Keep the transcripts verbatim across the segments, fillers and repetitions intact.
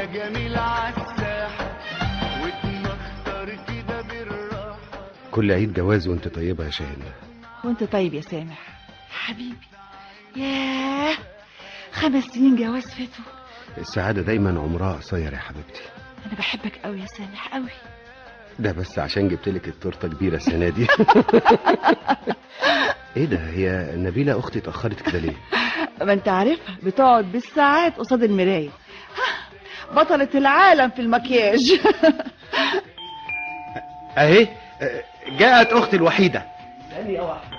يا جميل عالساحة واتمختر كده بالراحة. كل عيد جواز وانت طيبة يا شاهين. وانت طيب يا سامح حبيبي. ياه خمس سنين جواز فاتوا. السعادة دايما عمرها قصير يا حبيبتي. انا بحبك قوي يا سامح قوي. ده بس عشان جبتلك التورته كبيره السنه دي. ايه ده، هي نبيله اختي اتاخرت كده ليه؟ ما انت عارفها بتقعد بالساعات قصاد المرايه، بطلة العالم في المكياج. اهي جاءت اختي الوحيده. ثانيه واحده.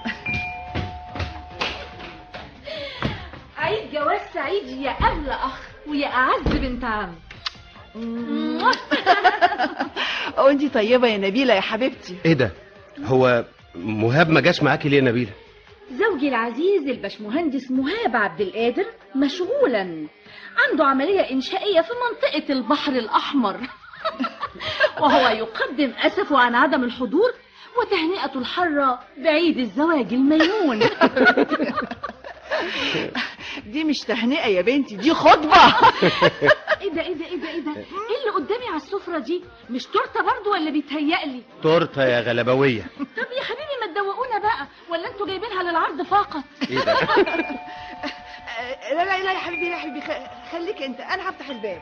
عيد جواز سعيد يا اغلى اخ ويا اعز بنت عم. وانتي طيبه يا نبيله يا حبيبتي. ايه ده، هو مهاب ما جاش معاكي ليه يا نبيله؟ زوجي العزيز الباشمهندس مهاب عبد القادر مشغولا، عنده عمليه انشائيه في منطقه البحر الاحمر. وهو يقدم اسفه عن عدم الحضور وتهنئه الحره بعيد الزواج الميمون. دي مش تهنئه يا بنتي، دي خطبه. ايه ده ايه ده ايه ده ايه ده ايه اللي قدامي على السفره دي؟ مش تورته برضو ولا بيتهيألي؟ تورته يا غلبويه. طب يا حبيبي ما تدوقونا بقى، ولا انتوا جايبينها للعرض فقط؟ ايه ده؟ لا لا لا يا حبيبي يا حبيبي خليك انت، انا هفتح الباب.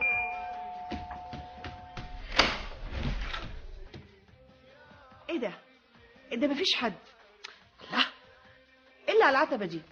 ايه ده ايه ده مفيش حد. لا الا على العتبه دي.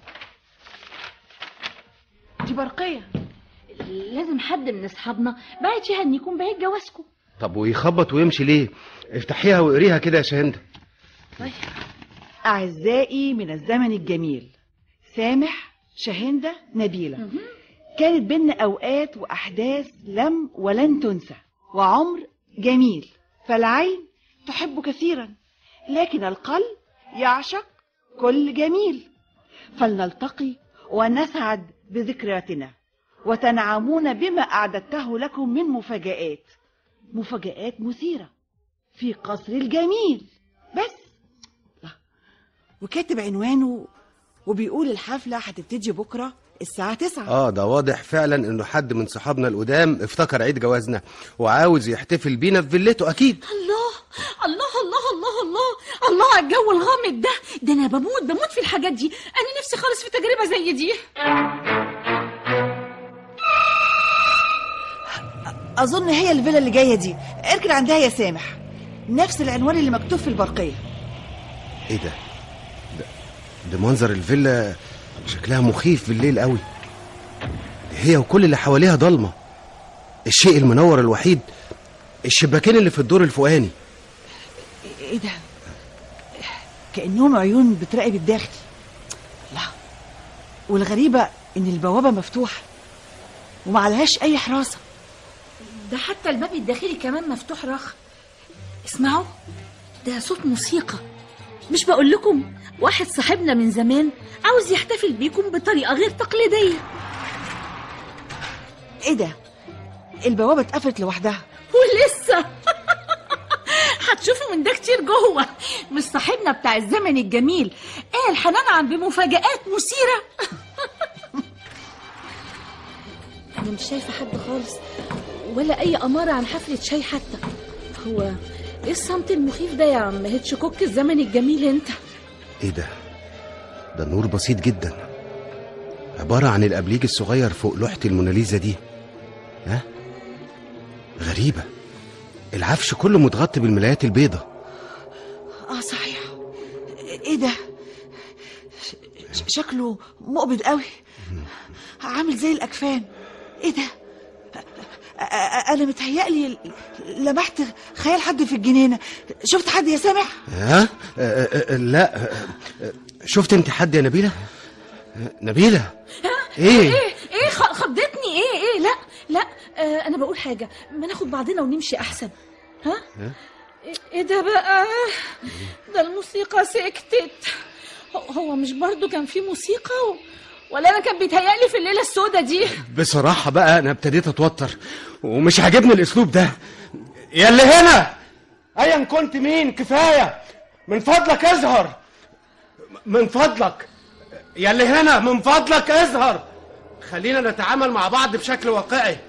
دي برقيه. لازم حد من اصحابنا بعت يهنيكم بعيد جوازكم. طب ويخبط ويمشي ليه؟ افتحيها واقريها كده يا شاهندة. طيب. اعزائي من الزمن الجميل، سامح شاهندة نبيلة، كانت بينا اوقات واحداث لم ولن تنسى، وعمر جميل، فالعين تحب كثيرا لكن القلب يعشق كل جميل. فلنلتقي ونسعد بذكرياتنا وتنعمون بما أعددته لكم من مفاجآت، مفاجآت مثيرة في قصر الجميل. بس لا. وكاتب عنوانه وبيقول الحفلة هتبتدي بكرة الساعة تسعة. اه ده واضح فعلا انه حد من صحابنا القدام افتكر عيد جوازنا وعاوز يحتفل بينا في فيلته اكيد. الله الله الله الله الله الله على الجو الغامض ده. ده انا بموت بموت في الحاجات دي. انا نفسي خالص في تجربة زي دي. أظن هي الفيلا اللي جاية دي، اركن عندها يا سامح، نفس العنوان اللي مكتوب في البرقية. ايه ده؟ ده, ده منظر الفيلا شكلها مخيف بالليل قوي، هي وكل اللي حواليها ضلمة. الشيء المنور الوحيد الشباكين اللي في الدور الفوقاني. ايه ده؟ كأنهم عيون بتراقب الداخل. لا، والغريبة ان البوابة مفتوحة ومعلهاش اي حراسة. ده حتى الباب الداخلي كمان مفتوح رخ. اسمعوا، ده صوت موسيقى. مش بقول لكم واحد صاحبنا من زمان عاوز يحتفل بيكم بطريقة غير تقليدية. ايه ده؟ البوابة اتقفلت لوحدها ولسه. هتشوفوا من ده كتير جوه. مش صاحبنا بتاع الزمن الجميل قال هننعم بمفاجآت مثيرة. انا مش شايفة حد خالص ولا اي امارة عن حفلة شاي حتى. هو ايه الصمت المخيف ده يا عم هيتشكوك الزمن الجميل انت؟ ايه ده؟ ده نور بسيط جدا، عبارة عن الأبليج الصغير فوق لوحة الموناليزا دي. ها؟ غريبة، العفش كله متغطي بالملايات البيضة. اه صحيح. ايه ده؟ ش- شكله مقبض قوي، عامل زي الأكفان. ايه ده؟ انا متهيألي لمحت خيال حد في الجنينة. شفت حد يا سامح؟ ها؟ أه أه لا. شفت انت حد يا نبيلة؟ نبيلة ايه ايه ايه خضتني. ايه ايه لا لا آه انا بقول حاجة، ما ناخد بعضنا ونمشي احسن. ها؟ ايه ده بقى؟ ده الموسيقى سكتت. هو مش برضو كان في موسيقى و... ولا انا كان بيتهيألي في الليله السوداء دي؟ بصراحه بقى انا ابتديت اتوتر ومش عاجبني الاسلوب ده. يا اللي هنا ايا كنت مين، كفايه من فضلك اظهر، من فضلك يا اللي هنا من فضلك اظهر، خلينا نتعامل مع بعض بشكل واقعي.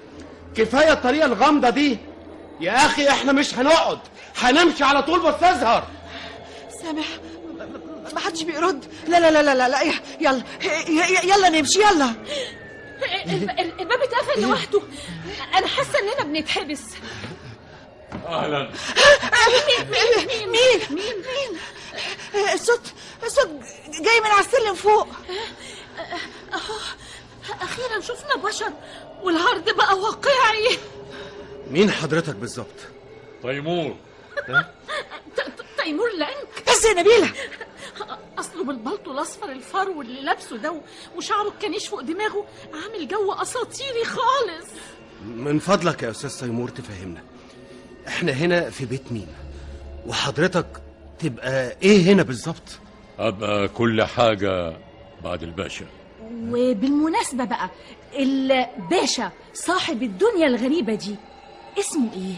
كفايه الطريقه الغامضه دي يا اخي. احنا مش هنقعد، هنمشي على طول بس اظهر. سامح، ما حدش بيرد. لا لا لا لا لا، يلا يلا نمشي يلا. الباب اتقفل لوحده. انا حاسه اننا بنتحبس. اهلا. مين مين مين مين الصوت الصوت جاي من على السلم فوق. اهو اخيرا شفنا بشر والعرض بقى واقعي. مين حضرتك بالظبط؟ تيمور. تيمور لانك. بس يا نبيلة، اصله بالبلطو الاصفر الفرو اللي لابسه ده وشعره الكنيش فوق دماغه عامل جو اساطيري خالص. من فضلك يا استاذ تيمور تفهمنا، احنا هنا في بيت مين؟ وحضرتك تبقى ايه هنا بالظبط؟ ابقى كل حاجه بعد الباشا. وبالمناسبه بقى، الباشا صاحب الدنيا الغريبه دي اسمه ايه؟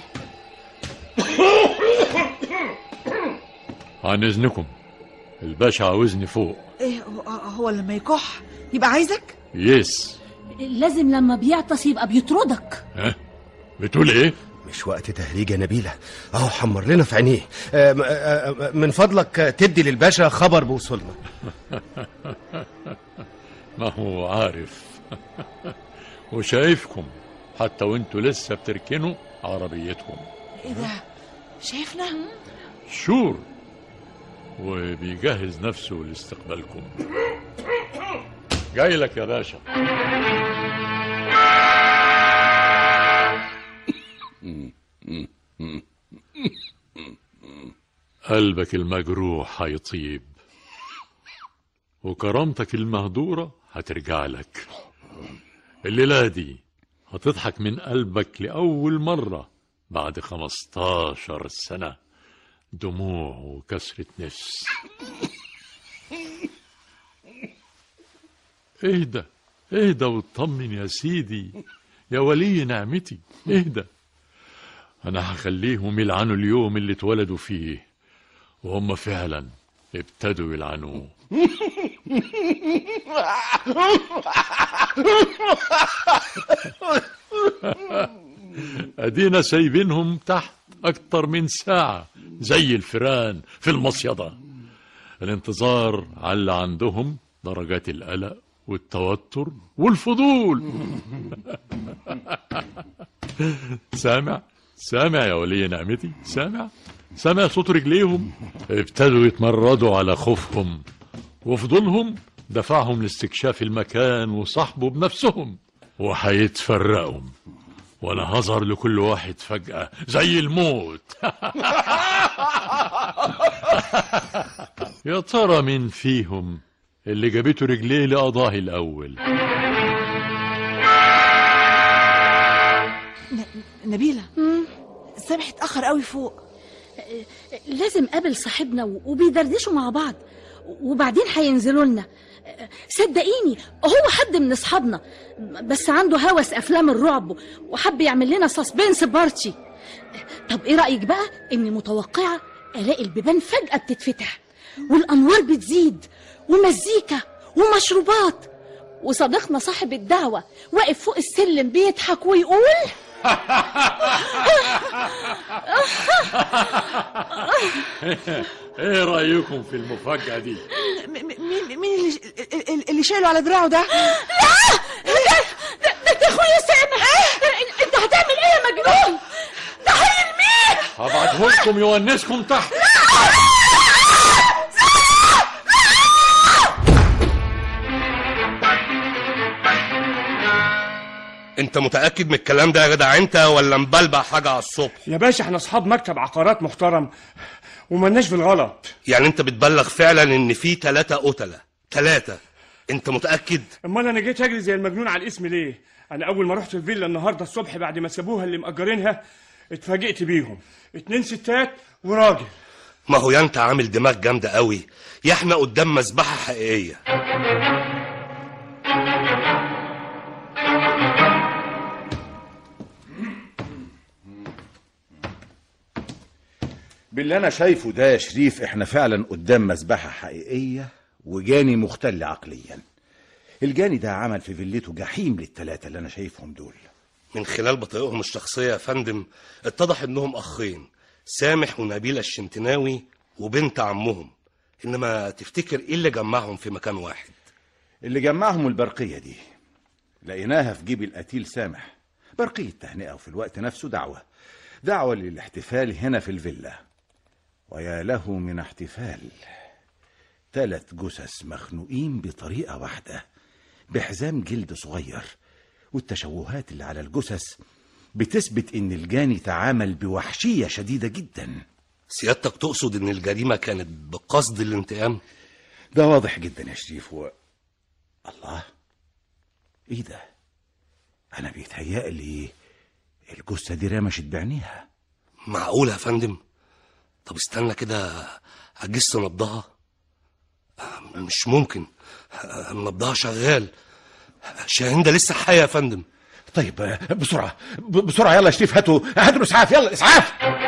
عن اذنكم، الباشا عاوزني فوق. ايه هو, هو لما يكح يبقى عايزك؟ يس. لازم لما بيعطس يبقى بيطردك. ها؟ بتقول ايه؟ مش وقت تهريج يا نبيلة، اهو حمر لنا في عينيه. آه آه من فضلك تدي للباشا خبر بوصولنا. ما هو عارف. وشايفكم حتى وانتوا لسه بتركنوا عربيتكم. ايه ده؟ شايفنا؟ شور. وبيجهز نفسه لاستقبالكم. جاي لك يا باشا. قلبك المجروح هيطيب وكرامتك المهدورة هترجع لك. الليلة دي هتضحك من قلبك لأول مرة بعد خمستاشر سنة دموع وكسرة نفس. اهدى اهدى واطمن يا سيدي يا ولي نعمتي، اهدى. انا هخليهم يلعنوا اليوم اللي اتولدوا فيه، وهم فعلا ابتدوا يلعنوه. ادينا سايبينهم تحت اكتر من ساعة زي الفيران في المصيدة. الانتظار على عندهم درجات القلق والتوتر والفضول. سامع سامع يا ولي نعمتي؟ سامع سامع صوت رجليهم؟ ابتدوا يتمردوا على خوفهم، وفضولهم دفعهم لاستكشاف المكان وصاحبه بنفسهم. وهيتفرقوا، وانا هظهر لكل واحد فجأة زي الموت. يا ترى مين فيهم اللي جابته رجليه لقضاه الأول؟ نبيلة، سامح اتأخر قوي فوق. لازم قابل صاحبنا وبيدردشوا مع بعض، وبعدين هينزلوا لنا. صدقيني هو حد من اصحابنا، بس عنده هوس افلام الرعب وحب يعمل لنا سسبنس بارتي. طب ايه رأيك بقى اني متوقعة الاقي البيبان فجأة بتتفتح والانوار بتزيد ومزيكا ومشروبات، وصديقنا صاحب الدعوة واقف فوق السلم بيضحك ويقول ايه رأيكم في المفاجأة دي؟ مين مين اللي اللي شايله على دراعه ده؟ لا ده ده اخويا سامح. انت هتعمل ايه يا مجنون؟ ده هيرميه. هبعته لكم يونسكم تحت. انت متأكد من الكلام ده يا جدع انت، ولا مبلبع حاجة على الصبح؟ يا باشا احنا اصحاب مكتب عقارات محترم ومالناش في الغلط. يعني انت بتبلغ فعلا ان في ثلاثة قتلة؟ ثلاثة؟ انت متأكد؟ امال انا جيت اجري زي المجنون على الاسم ليه؟ انا اول ما رحت الفيلا النهارده الصبح بعد ما سابوها اللي مأجرينها اتفاجئت بيهم، اتنين ستات وراجل. ما هو يا انت عامل دماغ جامدة قوي، يا احنا قدام مذبحة حقيقية. باللي انا شايفه ده يا شريف احنا فعلا قدام مذبحة حقيقية وجاني مختل عقليا. الجاني ده عمل في فيلته جحيم للتلاتة اللي انا شايفهم دول. من خلال بطايقهم الشخصية يا فندم اتضح انهم اخين، سامح ونبيلة الشنتناوي وبنت عمهم. انما تفتكر ايه اللي جمعهم في مكان واحد؟ اللي جمعهم البرقية دي، لقيناها في جيب القتيل سامح، برقية تهنئة وفي الوقت نفسه دعوة دعوة للاحتفال هنا في الفيلا. ويا له من احتفال، ثلاث جثث مخنوقين بطريقة واحدة بحزام جلد صغير، والتشوهات اللي على الجثث بتثبت ان الجاني تعامل بوحشية شديدة جدا. سيادتك تقصد ان الجريمة كانت بقصد الانتقام؟ ده واضح جدا يا شريف. و... الله، ايه ده؟ انا بيتهيألي الجثة دي رمشت بعينيها. معقول يا فندم؟ طب استنى كده اجس نبضها. مش ممكن، نبضها شغال. شاهندة لسه حية يا فندم. طيب بسرعة بسرعة، يلا يا شريف، هاتوا هاتوا الاسعاف، يلا اسعاف.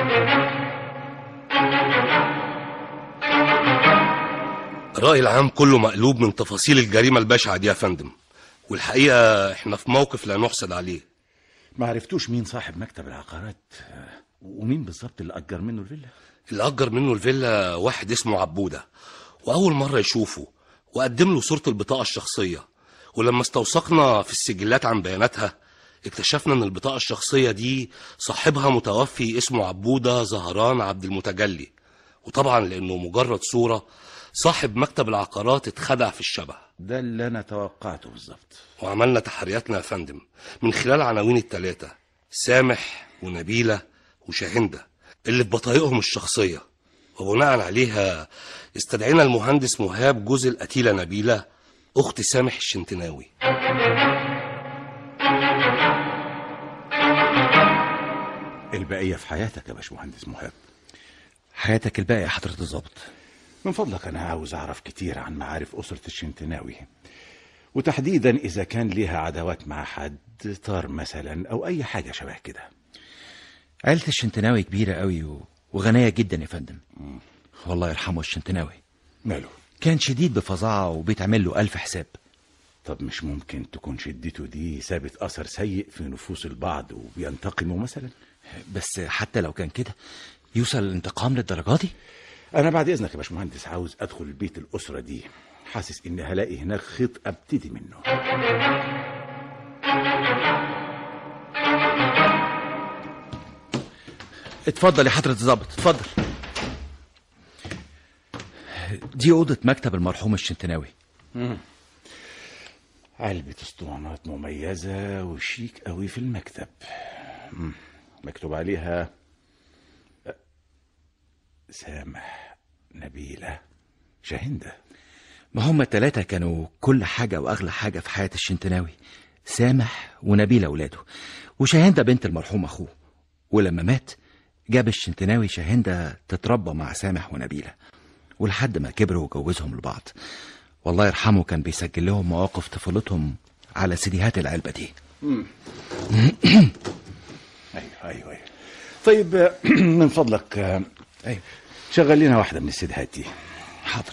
الرأي العام كله مقلوب من تفاصيل الجريمة البشعة دي يا فندم، والحقيقة احنا في موقف لا نحسد عليه. ما عرفتوش مين صاحب مكتب العقارات ومين بالظبط اللي أجر منه الفيلا؟ اللي أجر منه الفيلا واحد اسمه عبودة، وأول مرة يشوفه وقدم له صورة البطاقة الشخصية، ولما استوثقنا في السجلات عن بياناتها اكتشفنا ان البطاقة الشخصية دي صاحبها متوفي اسمه عبودة زهران عبد المتجلي. وطبعا لانه مجرد صورة، صاحب مكتب العقارات اتخدع في الشبه. ده اللي انا توقعته بالظبط. وعملنا تحرياتنا يا فندم من خلال عناوين التلاتة، سامح ونبيلة وشاهندة اللي في بطايقهم الشخصية، وبناء عليها استدعينا المهندس مهاب جوز القتيلة نبيلة اخت سامح الشنتناوي. البقية في حياتك يا باشمهندس مهاب. حياتك الباقية يا حضرة الضابط. من فضلك أنا عاوز أعرف كتير عن معارف أسرة الشنتناوي، وتحديدا إذا كان ليها عداوات مع حد، طار مثلا أو أي حاجة شبه كده. عيلة الشنتناوي كبيرة قوي وغنية جدا يا فندم. م. والله يرحمه الشنتناوي. ماله؟ كان شديد بفظاعة وبيتعمل له ألف حساب. طب مش ممكن تكون شدته دي سابت أثر سيء في نفوس البعض وبينتقموا مثلا؟ بس حتى لو كان كده يوصل الانتقام للدرجة دي؟ أنا بعد إذنك يا باشمهندس عاوز أدخل البيت الأسرة دي، حاسس إني هلاقي هناك خيط أبتدي منه. اتفضل يا حضرة الضابط، اتفضل. دي أوضة مكتب المرحوم الشنتناوي. مم. علبة اسطوانات مميزة وشيك قوي في المكتب. مم. مكتوب عليها سامح، نبيلة، شاهندة. ما هم التلاتة كانوا كل حاجة وأغلى حاجة في حياة الشنتناوي. سامح ونبيلة ولاده، وشاهندة بنت المرحوم أخوه. ولما مات جاب الشنتناوي شاهندة تتربى مع سامح ونبيلة، ولحد ما كبروا وجوزهم لبعض. والله يرحمه كان بيسجل لهم مواقف طفولتهم على سيديهات العلبة دي. ايوه ايوه ايوه. طيب من فضلك ايوه شغل لنا واحدة من السيديهات دي. حاضر.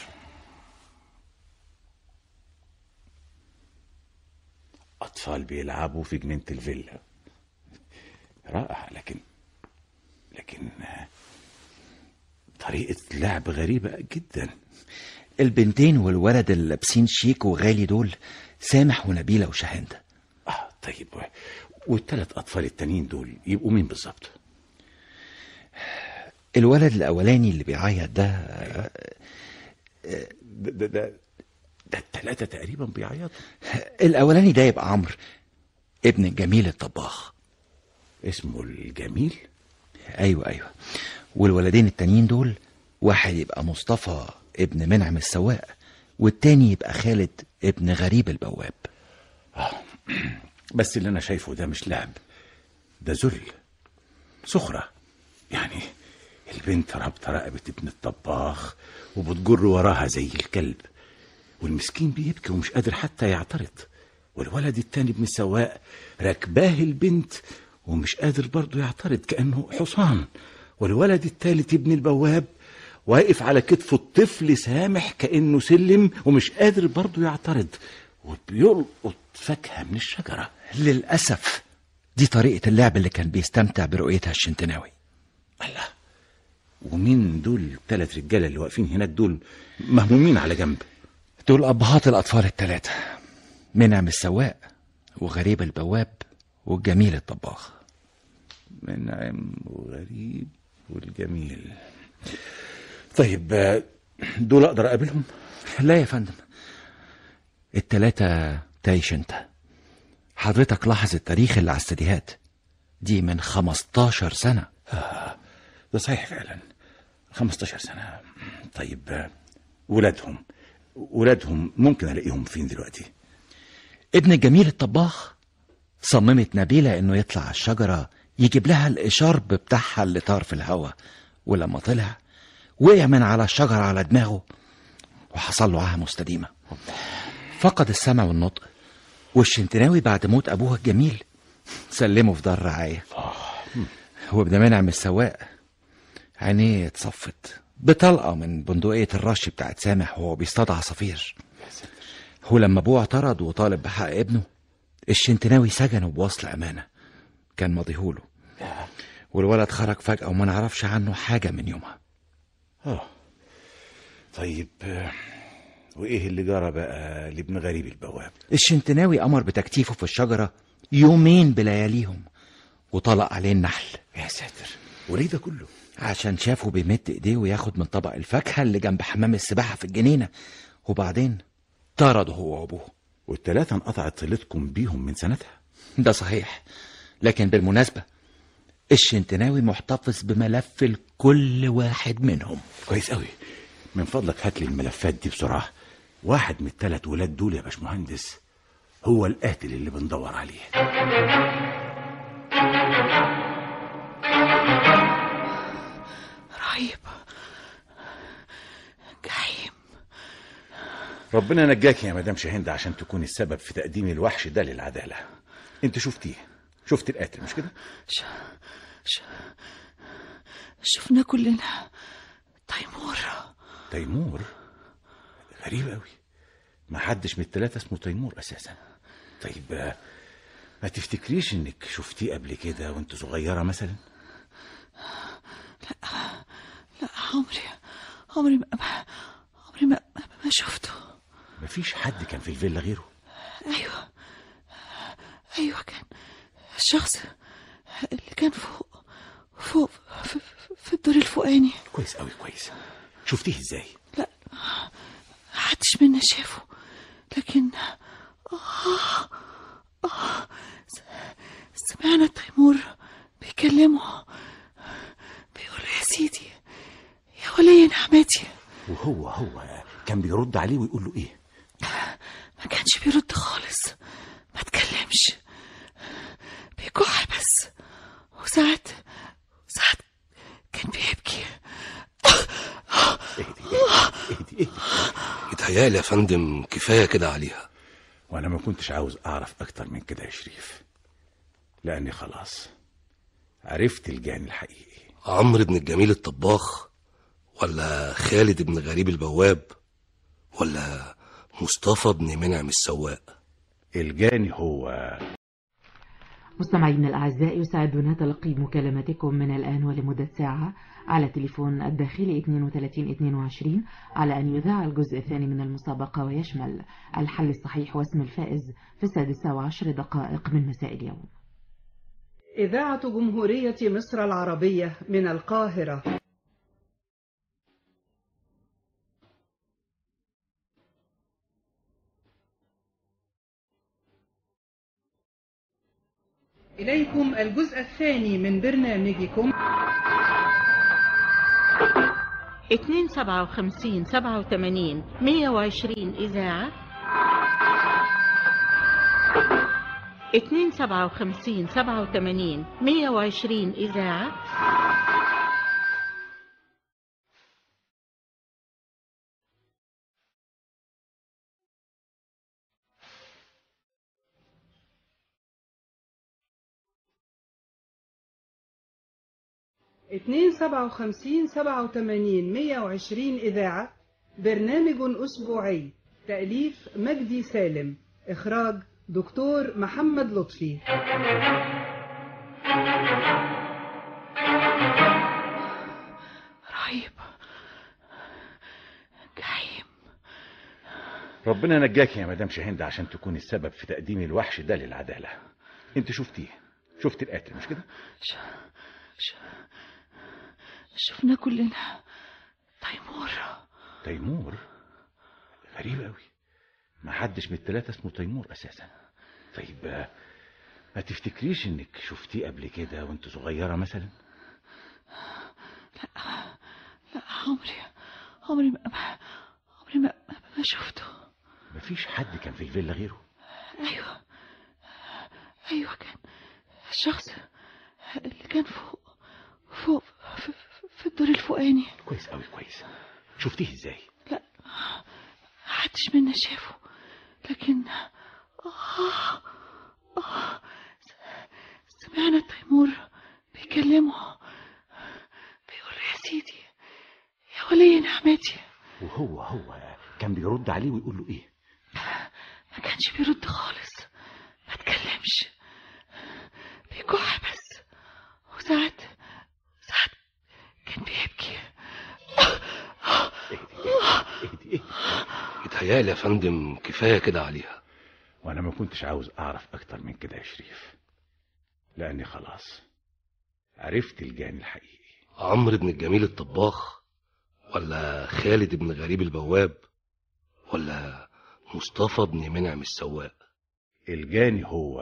أطفال بيلعبوا في جنينة الفيلا، رائع. لكن لكن طريقة لعب غريبة جدا. البنتين والولد اللي لابسين شيك وغالي دول سامح ونبيلة وشاهندة. اه طيب، والثلاث أطفال التانيين دول يبقوا مين بالظبط؟ الولد الأولاني اللي بيعيط ده ده ده, ده ده التلاتة تقريبا بيعيطوا. الأولاني ده يبقى عمرو ابن الجميل الطباخ. اسمه الجميل؟ أيوة أيوة. والولدين التانيين دول واحد يبقى مصطفى ابن منعم السواق، والتاني يبقى خالد ابن غريب البواب. آه. بس اللي أنا شايفه ده مش لعب، ده ذل، سخرة. يعني البنت رابطة رقبة ابن الطباخ وبتجر وراها زي الكلب، والمسكين بيبكي ومش قادر حتى يعترض، والولد التاني ابن السواق ركباه البنت ومش قادر برضه يعترض كأنه حصان، والولد التالت ابن البواب واقف على كتفه الطفل سامح كأنه سلم ومش قادر برضه يعترض، وبيلقط فاكهة من الشجرة. للأسف دي طريقة اللعب اللي كان بيستمتع برؤيتها الشنتناوي. الله، ومين دول الثلاث رجاله اللي واقفين هناك دول مهمومين على جنب؟ دول أبهات الأطفال الثلاثة، منعم السواق وغريب البواب والجميل الطباخ. منعم وغريب والجميل. طيب دول اقدر اقابلهم؟ لا يا فندم، التلاتة تايش انت. حضرتك لاحظ التاريخ اللي على السديهات دي من خمستاشر سنة. آه ده صحيح فعلا، خمستاشر سنة. طيب ولادهم ولادهم ممكن الاقيهم فين دلوقتي؟ ابن الجميل الطباخ صممت نبيلة انه يطلع على الشجرة يجيب لها الاشارب بتاعها اللي طار في الهوا، ولما طلع وقع من على الشجرة على دماغه وحصل له عاهة مستديمة، فقد السمع والنطق. والشنتناوي بعد موت ابوها الجميل سلمه في دار رعاية. وابن منعم السواق عينيه اتصفت بطلقة من بندقية الرش بتاعت سامح وهو بيصطاد عصافير. ولما ابوه اعترض وطالب بحق ابنه، الشنتناوي سجنه بوصل امانة كان ماضيهوله، والولد خرج فجأة وما نعرفش عنه حاجة من يومها. اه طيب وايه اللي جرى بقى لابن غريب البواب؟ الشنتناوي امر بتكتيفه في الشجرة يومين بلياليهم وطلق عليه النحل. يا ساتر، وليه ده كله؟ عشان شافه بيمد ايديه وياخد من طبق الفاكهة اللي جنب حمام السباحة في الجنينة، وبعدين طرده هو وابوه. والتلاتة انقطعت صلتكم بيهم من سنتها؟ ده صحيح، لكن بالمناسبة الشنتناوي محتفظ بملف لكل واحد منهم. كويس قوي، من فضلك هات لي الملفات دي بسرعة. واحد من الثلاث ولاد دول يا باشمهندس هو القاتل اللي بندور عليه. رهيب، جحيم. ربنا نجاك يا مدام شاهندة عشان تكون السبب في تقديم الوحش ده للعدالة. انت شفتيه، شفت القاتل مش كده؟ ش... ش... شفنا كلنا تيمور. تيمور؟ غريب قوي، ما حدش من الثلاثة اسمه تيمور اساسا. طيب ما تفتكريش انك شفتيه قبل كده وانت صغيرة مثلا؟ لا لا، عمري عمري ما عمري ما, ما شفته. مفيش حد كان في الفيلا غيره؟ ايوه ايوه، كان الشخص اللي كان فوق فوق في, في الدور الفوقاني. كويس قوي، كويس. شفتيه ازاي؟ لا محدش منا شافه، لكن آه آه سمعنا تيمور بيكلمه بيقول يا سيدي يا ولي نعمتي. وهو هو كان بيرد عليه ويقول له ايه؟ ما كانش بيرد خالص، ما تكلمش، بيكح بس، وساعات ساعات كان بيبكي. اهدي اهدي اهدي. يتهيألي يا فندم كفاية كده عليها. وانا ما كنتش عاوز اعرف اكتر من كده يا شريف، لاني خلاص عرفت الجاني الحقيقي. عمرو بن الجميل الطباخ، ولا خالد بن غريب البواب، ولا مصطفى بن منعم السواق؟ الجاني هو. مستمعينا الأعزاء، يسعدنا تلقي مكالماتكم من الآن ولمدة ساعة على تليفون الداخلي اثنين وثلاثين اثنين وعشرين على أن يذاع الجزء الثاني من المسابقة، ويشمل الحل الصحيح واسم الفائز في السادسة وعشر دقائق من مساء اليوم. إذاعة جمهورية مصر العربية من القاهرة. إليكم الجزء الثاني من برنامجكم اثنين سبعة وخمسين سبعة وثمانين مية وعشرين إذاعة، اثنين سبعة وخمسين سبعة وثمانين مية وعشرين إذاعة، اثنين سبعة وخمسين سبعة وثمانين مية وعشرين إذاعة. برنامج أسبوعي، تأليف مجدي سالم، إخراج دكتور محمد لطفي. رهيب. جحيم. ربنا نجاك يا مدام شاهين عشان تكون السبب في تقديم الوحش ده للعدالة. انت شفتيه، شفت القاتل مش كده؟ ش... ش... شفنا كلنا تيمور. تيمور؟ غريب قوي، ما حدش من الثلاثة اسمه تيمور اساسا. طيب ما تفتكريش انك شفتيه قبل كده وانت صغيرة مثلا؟ لا لا، عمري عمري ما عمري ما, ما شفته. مفيش حد كان في الفيلا غيره؟ ايوه ايوه، كان الشخص اللي كان فوق فوق في, في الدور الفوقاني. كويس قوي، كويس. شفتيه ازاي؟ لا، محدش منا شافه، لكن آه آه سمعنا تيمور بيكلمه، بيقول له يا سيدي يا ولي نعمتي. وهو هو كان بيرد عليه ويقول له ايه؟ ما كانش بيرد خالص، ما تكلمش، بيكح بس، وساعات ساعات كان بيبكي. اهدي اهدي. يتهيألي يا فندم كفاية كده عليها. وانا ما كنتش عاوز اعرف اكتر من كده يا شريف، لاني خلاص عرفت الجاني الحقيقي. عمرو بن الجميل الطباخ، ولا خالد بن غريب البواب، ولا مصطفى بن منعم السواق؟ الجاني هو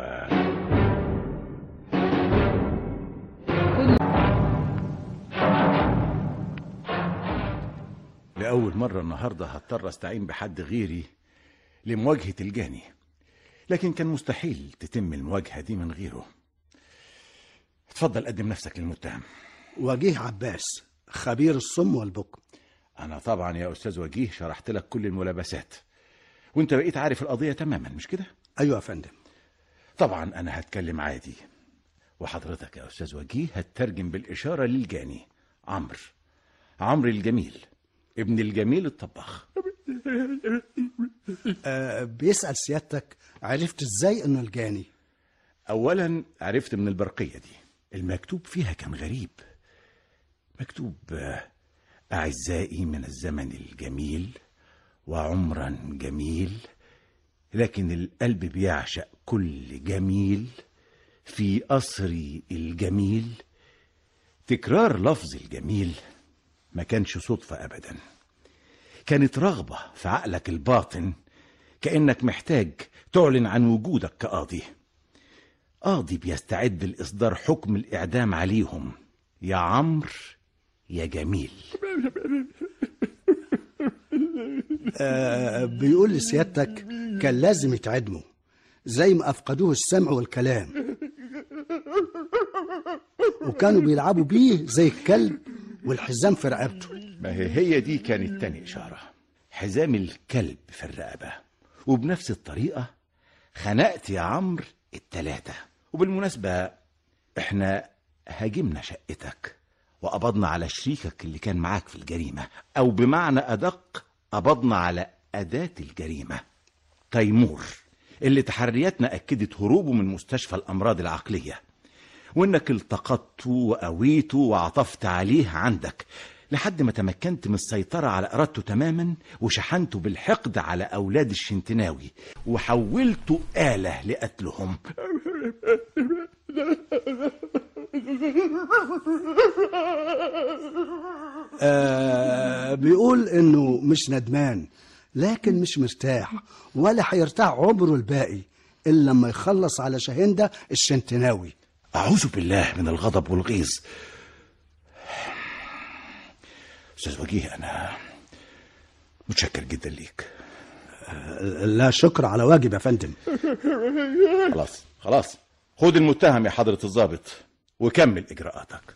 لأول مرة النهاردة هضطر استعين بحد غيري لمواجهة الجاني، لكن كان مستحيل تتم المواجهة دي من غيره. اتفضل قدم نفسك للمتهم. وجيه عباس، خبير الصم والبكم. أنا طبعا يا أستاذ وجيه شرحت لك كل الملابسات، وانت بقيت عارف القضية تماما مش كده؟ أيوة يا فندم. طبعا أنا هتكلم عادي، وحضرتك يا أستاذ وجيه هتترجم بالإشارة للجاني عمرو، عمرو الجميل ابن الجميل الطباخ. أه بيسأل سيادتك عرفت ازاي انه الجاني؟ اولا عرفت من البرقية دي، المكتوب فيها كان غريب، مكتوب أعزائي من الزمن الجميل وعمرا جميل، لكن القلب بيعشق كل جميل في قصري الجميل. تكرار لفظ الجميل ما كانش صدفة أبدا، كانت رغبة في عقلك الباطن، كأنك محتاج تعلن عن وجودك كقاضي، قاضي بيستعد لإصدار حكم الإعدام عليهم، يا عمرو يا جميل. آه بيقول لسيادتك كان لازم يتعدموا زي ما أفقدوه السمع والكلام، وكانوا بيلعبوا بيه زي الكلب والحزام في رقبته. ما هي هي دي كانت تاني إشارة، حزام الكلب في الرقبة. وبنفس الطريقة خنقت يا عمرو التلاتة. وبالمناسبة احنا هاجمنا شقتك وقبضنا على شريكك اللي كان معاك في الجريمة، أو بمعنى أدق قبضنا على أداة الجريمة تيمور، اللي تحرياتنا أكدت هروبه من مستشفى الأمراض العقلية، وإنك التقطته وقويته وعطفت عليه عندك لحد ما تمكنت من السيطرة على إرادته تماما، وشحنته بالحقد على أولاد الشنتناوي وحولته آلة لقتلهم. آه بيقول إنه مش ندمان، لكن مش مرتاح ولا هيرتاح عمره الباقي إلا لما يخلص على شاهندة الشنتناوي. أعوذ بالله من الغضب والغيظ. أستاذ وجيه أنا متشكر جدا ليك. لا شكر على واجب يا فندم. خلاص خلاص، خد المتهم يا حضرة الضابط وكمل إجراءاتك.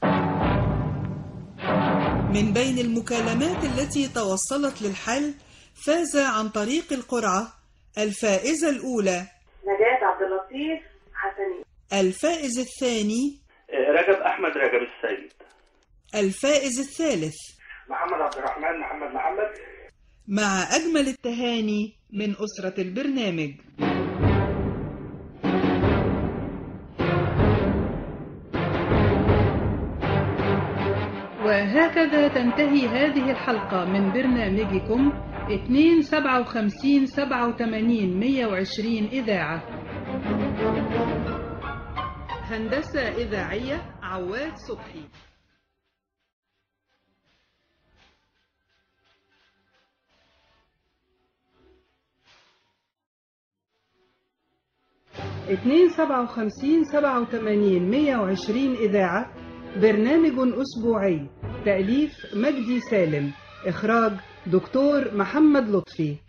من بين المكالمات التي توصلت للحل فاز عن طريق القرعة الفائزة الأولى نجاة عبد اللطيف حسني، الفائز الثاني رجب أحمد رجب السيد، الفائز الثالث محمد عبد الرحمن محمد محمد. مع أجمل التهاني من أسرة البرنامج. وهكذا تنتهي هذه الحلقة من برنامجكم اتنين سبعة وخمسين سبعة وتمانين مية وعشرين إذاعة. هندسة إذاعية عواد صبحي. اتنين سبعة وخمسين سبعة وتمانين مية وعشرين إذاعة، برنامج أسبوعي، تأليف مجدي سالم، إخراج دكتور محمد لطفي.